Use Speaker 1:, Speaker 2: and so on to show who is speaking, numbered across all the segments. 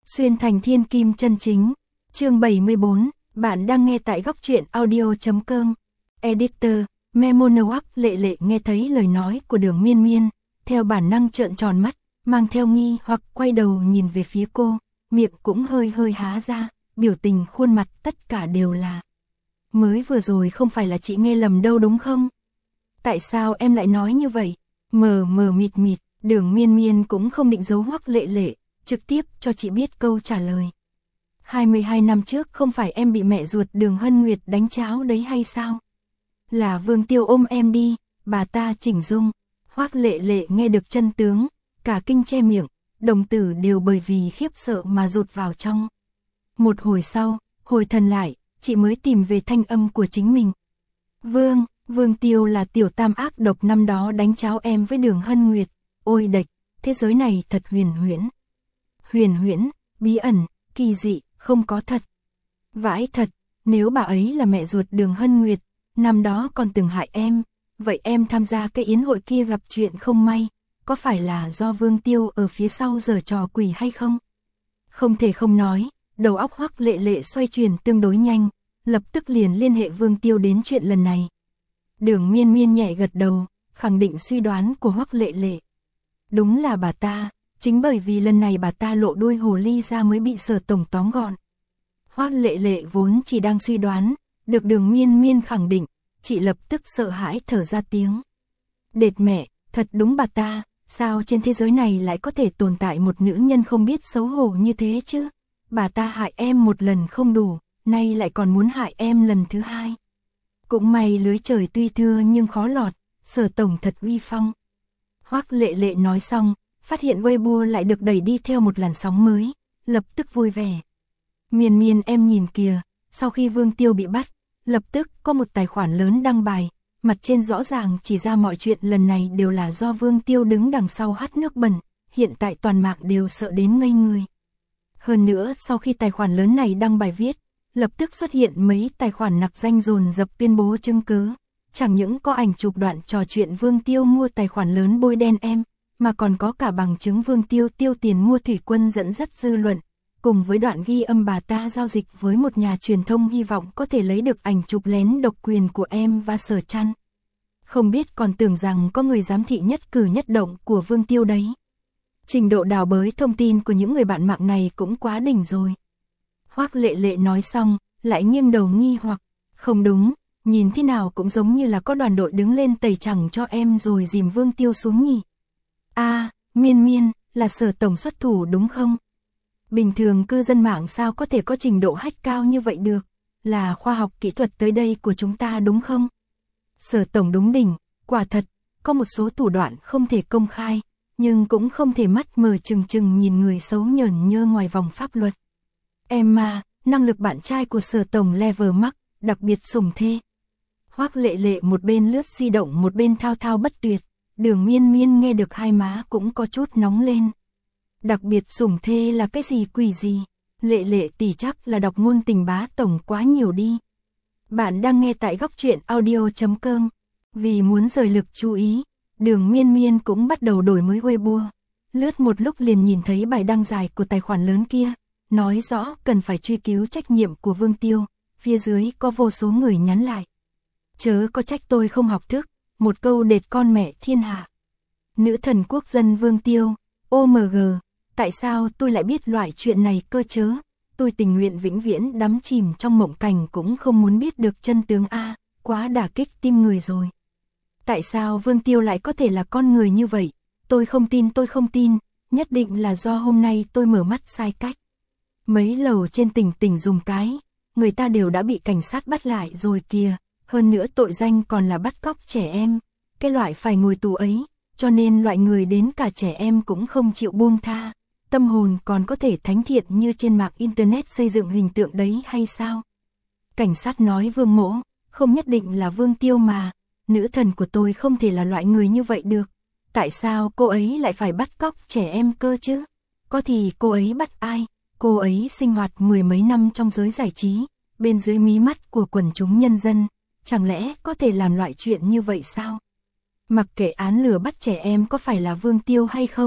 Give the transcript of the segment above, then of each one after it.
Speaker 1: Xuyên thành thiên kim chân chính. Chương 74, bạn đang nghe tại góc truyện audio.com. Editor, Memonowak. Lệ nghe thấy lời nói của Đường Miên Miên, theo bản năng trợn tròn mắt, mang theo nghi hoặc quay đầu nhìn về phía cô, miệng cũng hơi há ra, biểu tình khuôn mặt tất cả đều là: mới vừa rồi không phải là chị nghe lầm đâu đúng không? Tại sao em lại nói như vậy? Mờ mịt, Đường Miên Miên cũng không định giấu Hoắc Lệ, trực tiếp cho chị biết câu trả lời. 22 năm trước không phải em bị mẹ ruột Đường Hân Nguyệt đánh cháo đấy hay sao? Là Vương Tiêu ôm em đi, bà ta chỉnh dung. Hoắc Lệ nghe được chân tướng, cả kinh che miệng, đồng tử đều bởi vì khiếp sợ mà rụt vào trong. Một hồi sau, hồi thần lại, chị mới tìm về thanh âm của chính mình. Vương Tiêu là tiểu tam ác độc năm đó đánh cháo em với Đường Hân Nguyệt. Ôi đệch, thế giới này thật huyền huyễn, bí ẩn, kỳ dị, không có thật. Vãi thật, nếu bà ấy là mẹ ruột Đường Hân Nguyệt, năm đó còn từng hại em, vậy em tham gia cái yến hội kia gặp chuyện không may, có phải là do Vương Tiêu ở phía sau giở trò quỷ hay không? Không thể không nói, đầu óc Hoắc Lệ xoay chuyển tương đối nhanh, lập tức liền liên hệ Vương Tiêu đến chuyện lần này. Đường Miên Miên nhẹ gật đầu, khẳng định suy đoán của Hoắc Lệ. Đúng là bà ta, chính bởi vì lần này bà ta lộ đuôi hồ ly ra mới bị Sở tổng tóm gọn. Hoắc Lệ vốn chỉ đang suy đoán, được Đường Miên Miên khẳng định, chị lập tức sợ hãi thở ra tiếng. Đệt mẹ, thật đúng bà ta, sao trên thế giới này lại có thể tồn tại một nữ nhân không biết xấu hổ như thế chứ? Bà ta hại em một lần không đủ, nay lại còn muốn hại em lần thứ hai. Cũng may lưới trời tuy thưa nhưng khó lọt, Sở tổng thật uy phong. Hoắc Lệ nói xong, phát hiện Weibo lại được đẩy đi theo một làn sóng mới, lập tức vui vẻ. Miên em nhìn kìa, sau khi Vương Tiêu bị bắt, lập tức có một tài khoản lớn đăng bài, mặt trên rõ ràng chỉ ra mọi chuyện lần này đều là do Vương Tiêu đứng đằng sau hắt nước bẩn, hiện tại toàn mạng đều sợ đến ngây người. Hơn nữa sau khi tài khoản lớn này đăng bài viết, lập tức xuất hiện mấy tài khoản nặc danh dồn dập tuyên bố chứng cứ, chẳng những có ảnh chụp đoạn trò chuyện Vương Tiêu mua tài khoản lớn bôi đen em, mà còn có cả bằng chứng Vương Tiêu tiêu tiền mua thủy quân dẫn dắt dư luận, cùng với đoạn ghi âm bà ta giao dịch với một nhà truyền thông hy vọng có thể lấy được ảnh chụp lén độc quyền của em và Sở Trăn. Không biết còn tưởng rằng có người giám thị nhất cử nhất động của Vương Tiêu đấy. Trình độ đào bới thông tin của những người bạn mạng này cũng quá đỉnh rồi. Hoắc Lệ nói xong, lại nghiêng đầu nghi hoặc, không đúng, nhìn thế nào cũng giống như là có đoàn đội đứng lên tẩy chẳng cho em rồi dìm Vương Tiêu xuống nhỉ. Miên, là Sở tổng xuất thủ đúng không? Bình thường cư dân mạng sao có thể có trình độ hack cao như vậy được, là khoa học kỹ thuật tới đây của chúng ta đúng không? Sở tổng đúng đỉnh, quả thật, có một số thủ đoạn không thể công khai, nhưng cũng không thể mắt mờ trừng nhìn người xấu nhởn nhơ ngoài vòng pháp luật. Em mà, năng lực bạn trai của Sở tổng level max, đặc biệt sủng thê. Hoắc Lệ một bên lướt di động một bên thao bất tuyệt, Đường Miên Miên nghe được hai má cũng có chút nóng lên. Đặc biệt sủng thê là cái gì quỷ gì? Lệ tỷ chắc là đọc ngôn tình bá tổng quá nhiều đi. Bạn đang nghe tại góc truyện audio.com. Vì muốn rời lực chú ý, Đường Miên Miên cũng bắt đầu đổi mới Weibo. Lướt một lúc liền nhìn thấy bài đăng dài của tài khoản lớn kia, nói rõ cần phải truy cứu trách nhiệm của Vương Tiêu, phía dưới có vô số người nhắn lại. Chớ có trách tôi không học thức, một câu đệt con mẹ thiên hạ. Nữ thần quốc dân Vương Tiêu, OMG, tại sao tôi lại biết loại chuyện này cơ chớ? Tôi tình nguyện vĩnh viễn đắm chìm trong mộng cảnh cũng không muốn biết được chân tướng quá đả kích tim người rồi. Tại sao Vương Tiêu lại có thể là con người như vậy? Tôi không tin, nhất định là do hôm nay tôi mở mắt sai cách. Mấy lầu trên tỉnh dùng cái, người ta đều đã bị cảnh sát bắt lại rồi kìa, hơn nữa tội danh còn là bắt cóc trẻ em, cái loại phải ngồi tù ấy, cho nên loại người đến cả trẻ em cũng không chịu buông tha. Tâm hồn còn có thể thánh thiện như trên mạng internet xây dựng hình tượng đấy hay sao? Cảnh sát nói Vương Mỗ, không nhất định là Vương Tiêu mà, nữ thần của tôi không thể là loại người như vậy được. Tại sao cô ấy lại phải bắt cóc trẻ em cơ chứ? Có thì cô ấy bắt ai? Cô ấy sinh hoạt mười mấy năm trong giới giải trí, bên dưới mí mắt của quần chúng nhân dân, chẳng lẽ có thể làm loại chuyện như vậy sao? Mặc kệ án lừa bắt trẻ em có phải là Vương Tiêu hay không,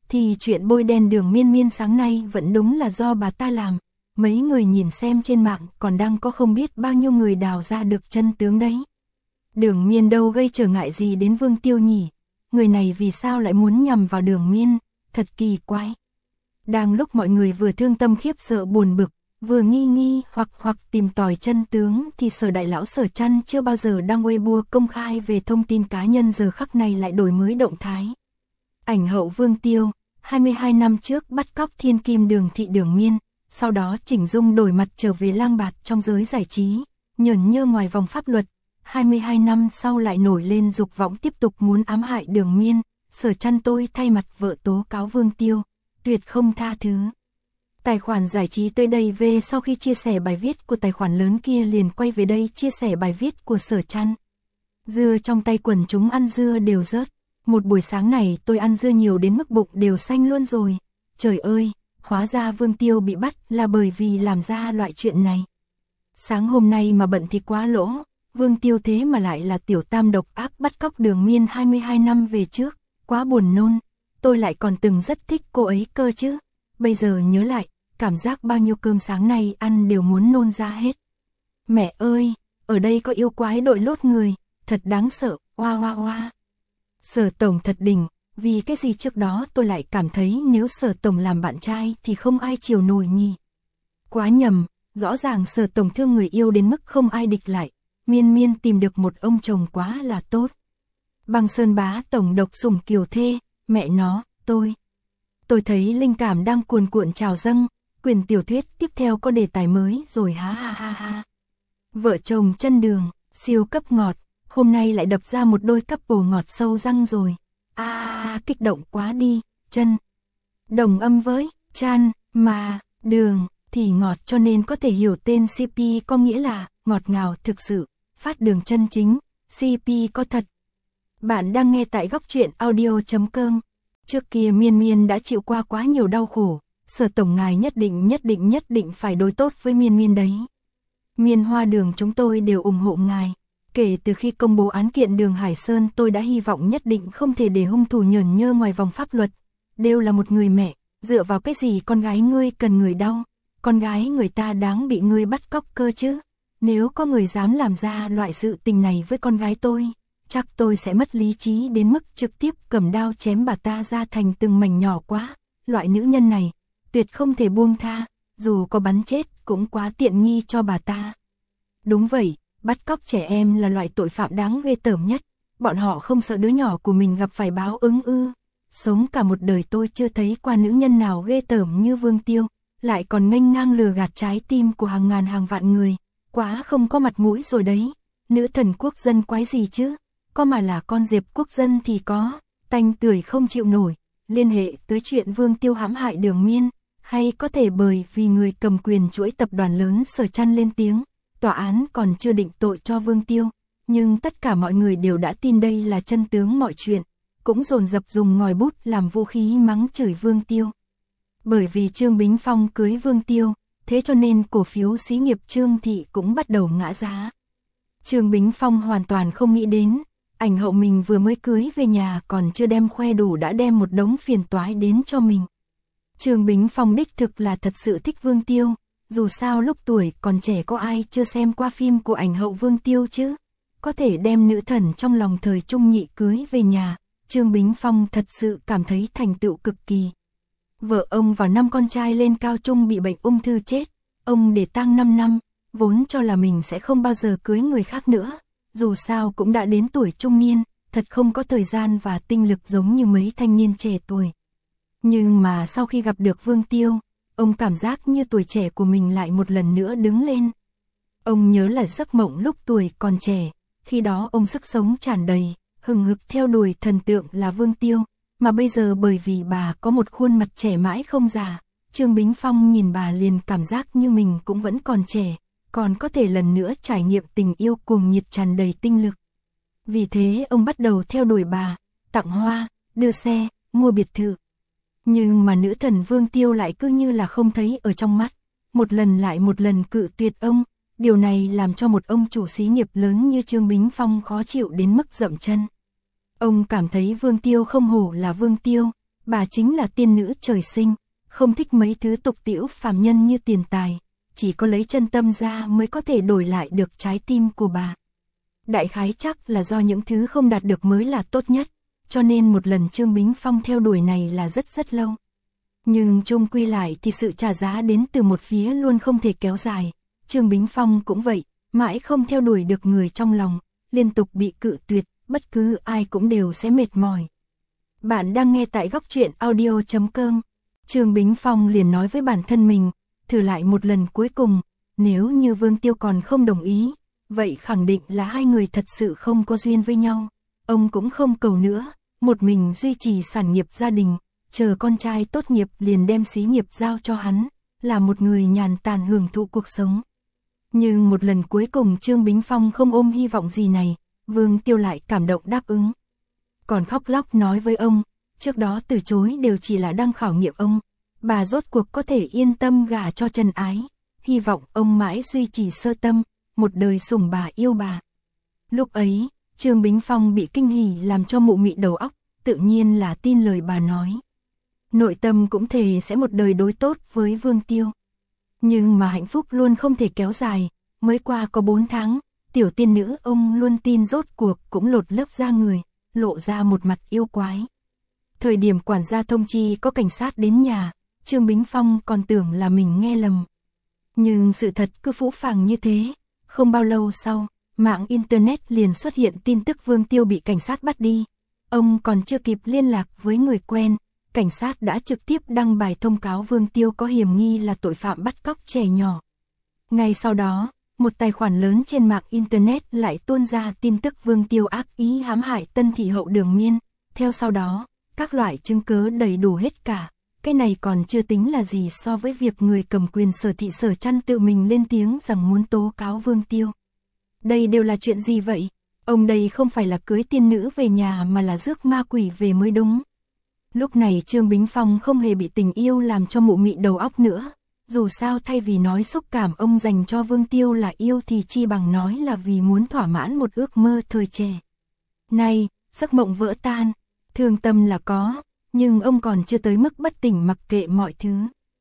Speaker 1: thì chuyện bôi đen Đường Miên Miên sáng nay vẫn đúng là do bà ta làm. Mấy người nhìn xem trên mạng còn đang có không biết bao nhiêu người đào ra được chân tướng đấy. Đường Miên đâu gây trở ngại gì đến Vương Tiêu nhỉ? Người này vì sao lại muốn nhằm vào Đường Miên? Thật kỳ quái. Đang lúc mọi người vừa thương tâm khiếp sợ buồn bực, vừa nghi nghi hoặc tìm tòi chân tướng thì Sở đại lão Sở Trăn chưa bao giờ đăng Weibo công khai về thông tin cá nhân giờ khắc này lại đổi mới động thái. Ảnh hậu Vương Tiêu, 22 năm trước bắt cóc thiên kim Đường thị Đường Miên, sau đó chỉnh dung đổi mặt trở về lang bạt trong giới giải trí, nhởn nhơ ngoài vòng pháp luật. 22 năm sau lại nổi lên dục vọng tiếp tục muốn ám hại Đường Miên, Sở Trăn tôi thay mặt vợ tố cáo Vương Tiêu, tuyệt không tha thứ. Tài khoản giải trí tới đây về sau khi chia sẻ bài viết của tài khoản lớn kia liền quay về đây chia sẻ bài viết của Sở Trăn. Dưa trong tay quần chúng ăn dưa đều rớt. Một buổi sáng này tôi ăn dưa nhiều đến mức bụng đều xanh luôn rồi. Trời ơi, hóa ra Vương Tiêu bị bắt là bởi vì làm ra loại chuyện này. Sáng hôm nay mà bận thì quá lỗ, Vương Tiêu thế mà lại là tiểu tam độc ác bắt cóc Đường Miên 22 năm về trước, quá buồn nôn. Tôi lại còn từng rất thích cô ấy cơ chứ. Bây giờ nhớ lại, cảm giác bao nhiêu cơm sáng nay ăn đều muốn nôn ra hết. Mẹ ơi, ở đây có yêu quái đội lốt người, thật đáng sợ, oa oa oa. Sở Tổng thật đỉnh, vì cái gì trước đó tôi lại cảm thấy nếu Sở Tổng làm bạn trai thì không ai chiều nổi nhỉ. Quá nhầm, rõ ràng Sở Tổng thương người yêu đến mức không ai địch lại, Miên Miên tìm được một ông chồng quá là tốt. Băng Sơn Bá Tổng độc sủng kiều thê, mẹ nó, tôi thấy linh cảm đang cuồn cuộn trào dâng, quyển tiểu thuyết tiếp theo có đề tài mới rồi ha ha ha ha. Vợ chồng chân đường, siêu cấp ngọt, hôm nay lại đập ra một đôi couple ngọt sâu răng rồi. Kích động quá đi, chân. Đồng âm với, chan, mà, đường, thì ngọt cho nên có thể hiểu tên CP có nghĩa là ngọt ngào thực sự, phát đường chân chính, CP có thật. Bạn đang nghe tại góc truyện audio.com. Trước kia Miên Miên đã chịu qua quá nhiều đau khổ, Sở Tổng ngài nhất định phải đối tốt với Miên Miên đấy. Miên Hoa Đường chúng tôi đều ủng hộ ngài. Kể từ khi công bố án kiện Đường Hải Sơn tôi đã hy vọng nhất định không thể để hung thủ nhởn nhơ ngoài vòng pháp luật. Đều là một người mẹ, dựa vào cái gì con gái ngươi cần người đau, con gái người ta đáng bị ngươi bắt cóc cơ chứ. Nếu có người dám làm ra loại sự tình này với con gái tôi, chắc tôi sẽ mất lý trí đến mức trực tiếp cầm đao chém bà ta ra thành từng mảnh nhỏ quá. Loại nữ nhân này, tuyệt không thể buông tha, dù có bắn chết cũng quá tiện nghi cho bà ta. Đúng vậy, bắt cóc trẻ em là loại tội phạm đáng ghê tởm nhất, bọn họ không sợ đứa nhỏ của mình gặp phải báo ứng ư. Sống cả một đời tôi chưa thấy qua nữ nhân nào ghê tởm như Vương Tiêu, lại còn nghênh ngang lừa gạt trái tim của hàng ngàn hàng vạn người, quá không có mặt mũi rồi đấy. Nữ thần quốc dân quái gì chứ, có mà là con dẹp quốc dân thì có, tanh tưởi không chịu nổi. Liên hệ tới chuyện Vương Tiêu hãm hại Đường Miên, hay có thể bởi vì người cầm quyền chuỗi tập đoàn lớn Sở Trăn lên tiếng, tòa án còn chưa định tội cho Vương Tiêu, nhưng tất cả mọi người đều đã tin đây là chân tướng mọi chuyện, cũng dồn dập dùng ngòi bút làm vũ khí mắng chửi Vương Tiêu. Bởi vì Trương Bính Phong cưới Vương Tiêu, thế cho nên cổ phiếu xí nghiệp Trương Thị cũng bắt đầu ngã giá. Trương Bính Phong hoàn toàn không nghĩ đến, ảnh hậu mình vừa mới cưới về nhà còn chưa đem khoe đủ đã đem một đống phiền toái đến cho mình. Trương Bính Phong đích thực là thật sự thích Vương Tiêu, dù sao lúc tuổi còn trẻ có ai chưa xem qua phim của ảnh hậu Vương Tiêu chứ. Có thể đem nữ thần trong lòng thời trung nhị cưới về nhà, Trương Bính Phong thật sự cảm thấy thành tựu cực kỳ. Vợ ông và 5 con trai lên cao trung bị bệnh ung thư chết, ông để tang 5 năm, vốn cho là mình sẽ không bao giờ cưới người khác nữa, dù sao cũng đã đến tuổi trung niên, thật không có thời gian và tinh lực giống như mấy thanh niên trẻ tuổi. Nhưng mà sau khi gặp được Vương Tiêu, ông cảm giác như tuổi trẻ của mình lại một lần nữa đứng lên. Ông nhớ là giấc mộng lúc tuổi còn trẻ, khi đó ông sức sống tràn đầy, hừng hực theo đuổi thần tượng là Vương Tiêu, mà bây giờ bởi vì bà có một khuôn mặt trẻ mãi không già, Trương Bính Phong nhìn bà liền cảm giác như mình cũng vẫn còn trẻ, còn có thể lần nữa trải nghiệm tình yêu cuồng nhiệt tràn đầy tinh lực. Vì thế ông bắt đầu theo đuổi bà, tặng hoa, đưa xe, mua biệt thự. Nhưng mà nữ thần Vương Tiêu lại cứ như là không thấy ở trong mắt, một lần lại một lần cự tuyệt ông, điều này làm cho một ông chủ xí nghiệp lớn như Trương Bính Phong khó chịu đến mức dậm chân. Ông cảm thấy Vương Tiêu không hổ là Vương Tiêu, bà chính là tiên nữ trời sinh, không thích mấy thứ tục tĩu phàm nhân như tiền tài, chỉ có lấy chân tâm ra mới có thể đổi lại được trái tim của bà. Đại khái chắc là do những thứ không đạt được mới là tốt nhất, cho nên một lần Trương Bính Phong theo đuổi này là rất lâu. Nhưng chung quy lại thì sự trả giá đến từ một phía luôn không thể kéo dài, Trương Bính Phong cũng vậy, mãi không theo đuổi được người trong lòng, liên tục bị cự tuyệt, bất cứ ai cũng đều sẽ mệt mỏi. Bạn đang nghe tại góc truyện audio.com. Trương Bính Phong liền nói với bản thân mình, thử lại một lần cuối cùng, nếu như Vương Tiêu còn không đồng ý, vậy khẳng định là hai người thật sự không có duyên với nhau. Ông cũng không cầu nữa, một mình duy trì sản nghiệp gia đình, chờ con trai tốt nghiệp liền đem xí nghiệp giao cho hắn, là một người nhàn tản hưởng thụ cuộc sống. Nhưng một lần cuối cùng Trương Bính Phong không ôm hy vọng gì này, Vương Tiêu lại cảm động đáp ứng. Còn khóc lóc nói với ông, trước đó từ chối đều chỉ là đang khảo nghiệm ông, bà rốt cuộc có thể yên tâm gả cho Trần Ái, hy vọng ông mãi duy trì sơ tâm, một đời sủng bà yêu bà. Lúc ấy, Trương Bính Phong bị kinh hỉ làm cho mụ mị đầu óc, tự nhiên là tin lời bà nói. Nội tâm cũng thề sẽ một đời đối tốt với Vương Tiêu. Nhưng mà hạnh phúc luôn không thể kéo dài, mới qua có 4 tháng, tiểu tiên nữ ông luôn tin rốt cuộc cũng lột lớp da người, lộ ra một mặt yêu quái. Thời điểm quản gia thông chi có cảnh sát đến nhà, Trương Bính Phong còn tưởng là mình nghe lầm. Nhưng sự thật cứ phũ phàng như thế, không bao lâu sau, mạng Internet liền xuất hiện tin tức Vương Tiêu bị cảnh sát bắt đi. Ông còn chưa kịp liên lạc với người quen, cảnh sát đã trực tiếp đăng bài thông cáo Vương Tiêu có hiểm nghi là tội phạm bắt cóc trẻ nhỏ. Ngay sau đó, một tài khoản lớn trên mạng Internet lại tuôn ra tin tức Vương Tiêu ác ý hãm hại Tân thị hậu Đường Miên. Theo sau đó, các loại chứng cứ đầy đủ hết cả. Cái này còn chưa tính là gì so với việc người cầm quyền Sở Thị Sở Trăn tự mình lên tiếng rằng muốn tố cáo Vương Tiêu. Đây đều là chuyện gì vậy? Ông đây không phải là cưới tiên nữ về nhà mà là rước ma quỷ về mới đúng. Lúc này Trương Bính Phong không hề bị tình yêu làm cho mụ mị đầu óc nữa. Dù sao thay vì nói xúc cảm ông dành cho Vương Tiêu là yêu thì chi bằng nói là vì muốn thỏa mãn một ước mơ thời trẻ. Này, giấc mộng vỡ tan, thương tâm là có, nhưng ông còn chưa tới mức bất tỉnh mặc kệ mọi thứ.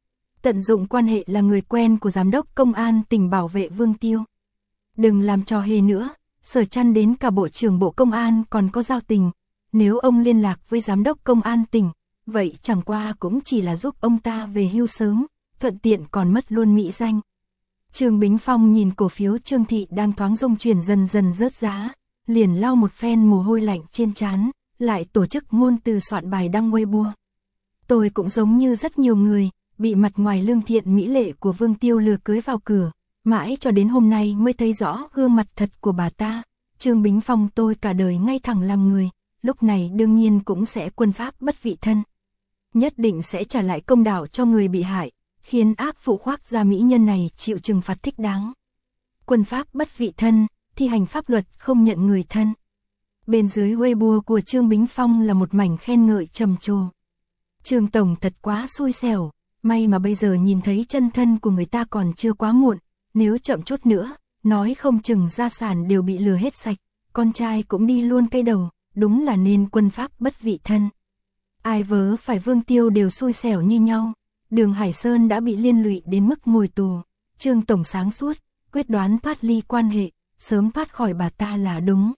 Speaker 1: Tận dụng quan hệ là người quen của giám đốc công an tỉnh bảo vệ Vương Tiêu. Đừng làm trò hề nữa, Sở Trăn đến cả bộ trưởng bộ công an còn có giao tình. Nếu ông liên lạc với giám đốc công an tỉnh, vậy chẳng qua cũng chỉ là giúp ông ta về hưu sớm, thuận tiện còn mất luôn mỹ danh. Trương Bính Phong nhìn cổ phiếu Trương Thị đang thoáng rung chuyển dần dần rớt giá, liền lau một phen mồ hôi lạnh trên trán, lại tổ chức ngôn từ soạn bài đăng Weibo. Tôi cũng giống như rất nhiều người, bị mặt ngoài lương thiện mỹ lệ của Vương Tiêu lừa cưới vào cửa, mãi cho đến hôm nay mới thấy rõ gương mặt thật của bà ta. Trương Bính Phong tôi cả đời ngay thẳng làm người, lúc này đương nhiên cũng sẽ quân pháp bất vị thân. Nhất định sẽ trả lại công đạo cho người bị hại, khiến ác phụ khoác gia mỹ nhân này chịu trừng phạt thích đáng. Quân pháp bất vị thân, thi hành pháp luật không nhận người thân. Bên dưới Weibo của Trương Bính Phong là một mảnh khen ngợi trầm trồ. Trương Tổng thật quá xui xẻo, may mà bây giờ nhìn thấy chân thân của người ta còn chưa quá muộn, nếu chậm chút nữa, nói không chừng gia sản đều bị lừa hết sạch, con trai cũng đi luôn cây đầu, đúng là nên quân pháp bất vị thân. Ai vớ phải Vương Tiêu đều xui xẻo như nhau, Đường Hải Sơn đã bị liên lụy đến mức ngồi tù, Trương Tổng sáng suốt, quyết đoán thoát ly quan hệ, sớm thoát khỏi bà ta là đúng.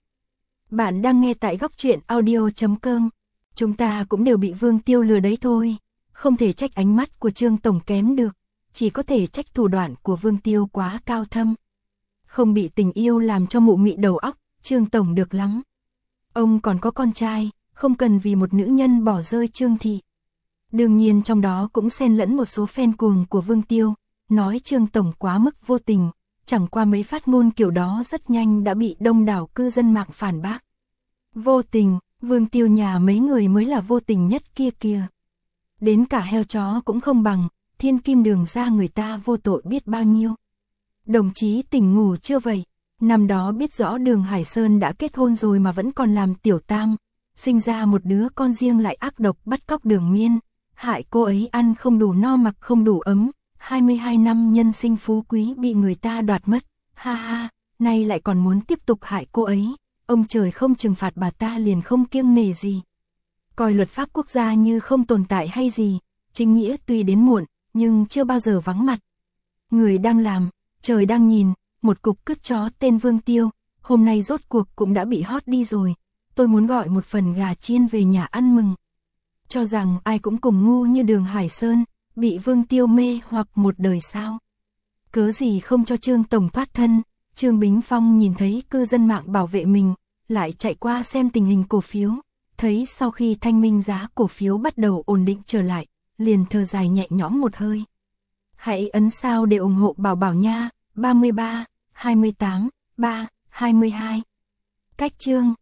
Speaker 1: Bạn đang nghe tại góc truyện audio.com. Chúng ta cũng đều bị Vương Tiêu lừa đấy thôi, không thể trách ánh mắt của Trương Tổng kém được, chỉ có thể trách thủ đoạn của Vương Tiêu quá cao thâm. Không bị tình yêu làm cho mụ mị đầu óc, Trương Tổng được lắm. Ông còn có con trai, không cần vì một nữ nhân bỏ rơi Trương Thị. Đương nhiên trong đó cũng xen lẫn một số fan cuồng của Vương Tiêu, nói Trương Tổng quá mức vô tình, chẳng qua mấy phát ngôn kiểu đó rất nhanh đã bị đông đảo cư dân mạng phản bác. Vô tình, Vương Tiêu nhà mấy người mới là vô tình nhất kia kìa. Đến cả heo chó cũng không bằng, Thiên Kim Đường ra người ta vô tội biết bao nhiêu. Đồng chí tỉnh ngủ chưa vậy? Năm đó biết rõ Đường Hải Sơn đã kết hôn rồi mà vẫn còn làm tiểu tam, sinh ra một đứa con riêng lại ác độc bắt cóc Đường Miên, hại cô ấy ăn không đủ no mặc không đủ ấm, 22 năm nhân sinh phú quý bị người ta đoạt mất, ha ha, nay lại còn muốn tiếp tục hại cô ấy, ông trời không trừng phạt bà ta liền không kiêng nể gì. coi luật pháp quốc gia như không tồn tại hay gì, chính nghĩa tuy đến muộn, nhưng chưa bao giờ vắng mặt. Người đang làm, trời đang nhìn, một cục cứt chó tên Vương Tiêu, hôm nay rốt cuộc cũng đã bị hót đi rồi. Tôi muốn gọi một phần gà chiên về nhà ăn mừng. Cho rằng ai cũng cùng ngu như Đường Hải Sơn, bị Vương Tiêu mê hoặc một đời sao. Cớ gì không cho Trương Tổng thoát thân. Trương Bính Phong nhìn thấy cư dân mạng bảo vệ mình, lại chạy qua xem tình hình cổ phiếu, thấy sau khi thanh minh giá cổ phiếu bắt đầu ổn định trở lại, liền thở dài nhẹ nhõm một hơi. Hãy ấn sao để ủng hộ Bảo Bảo nha, 33, 28, 3, 22. Cách chương